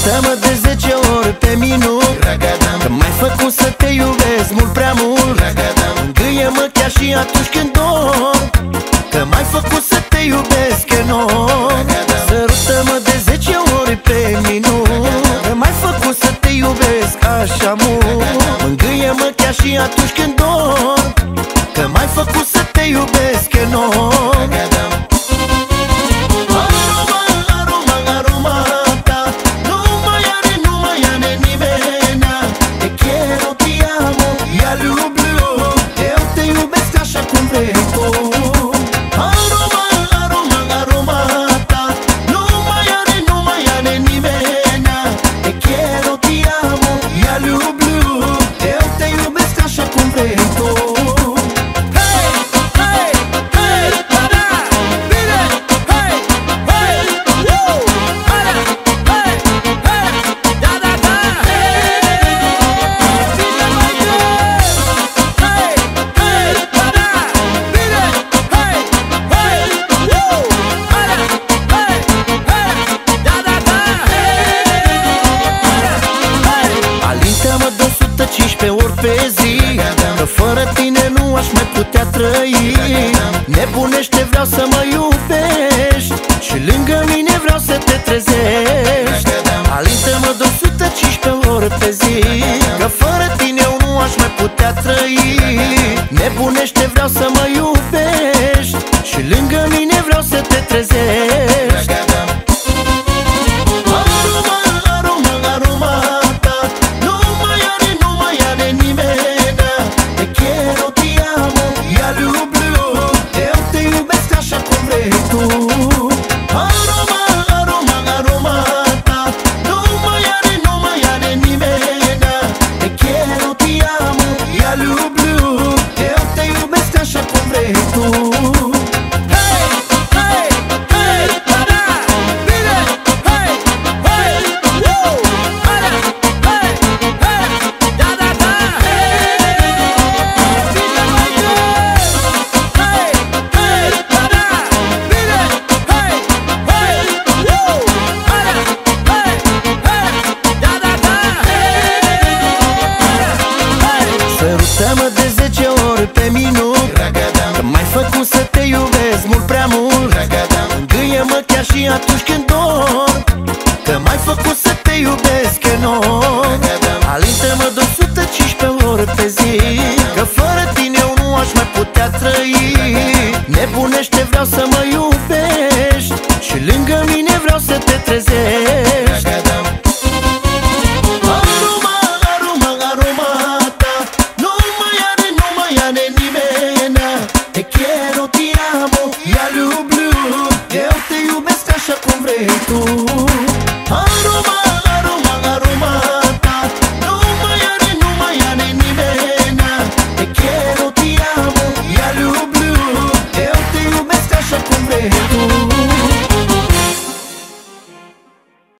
Alintă-mă de 10 ori pe minut, că m-ai făcut să te iubesc mult prea mult. Mângâie-mă chiar și atunci când dor, că m-ai făcut să te iubesc enorm. Sărută-mă de 10 ori pe minut, că m-ai făcut să te iubesc așa mult. Mângâie-mă chiar și atunci când dor, că m-ai făcut să te iubesc enorm. Ori pe zi, că fără tine nu aș mai putea trăi. Nebunește, vreau să mă iubești și lângă mine vreau să te trezești. Alintă-mă de 115 ori pe zi, că fără tine eu nu aș mai putea trăi. Nebunește, vreau să mă iubești și lângă mine vreau să te trezești. Sărută-mă de 10 ori pe minut, că m-ai făcut să te iubesc mult prea mult. Mângâie-mă chiar și atunci când dor, că m-ai făcut să te iubesc enorm. Alintă-mă de 115 ori pe zi, că fără tine eu nu aș mai putea trăi. Nebunește, vreau să mă iubești și lângă mine vreau să te trezești.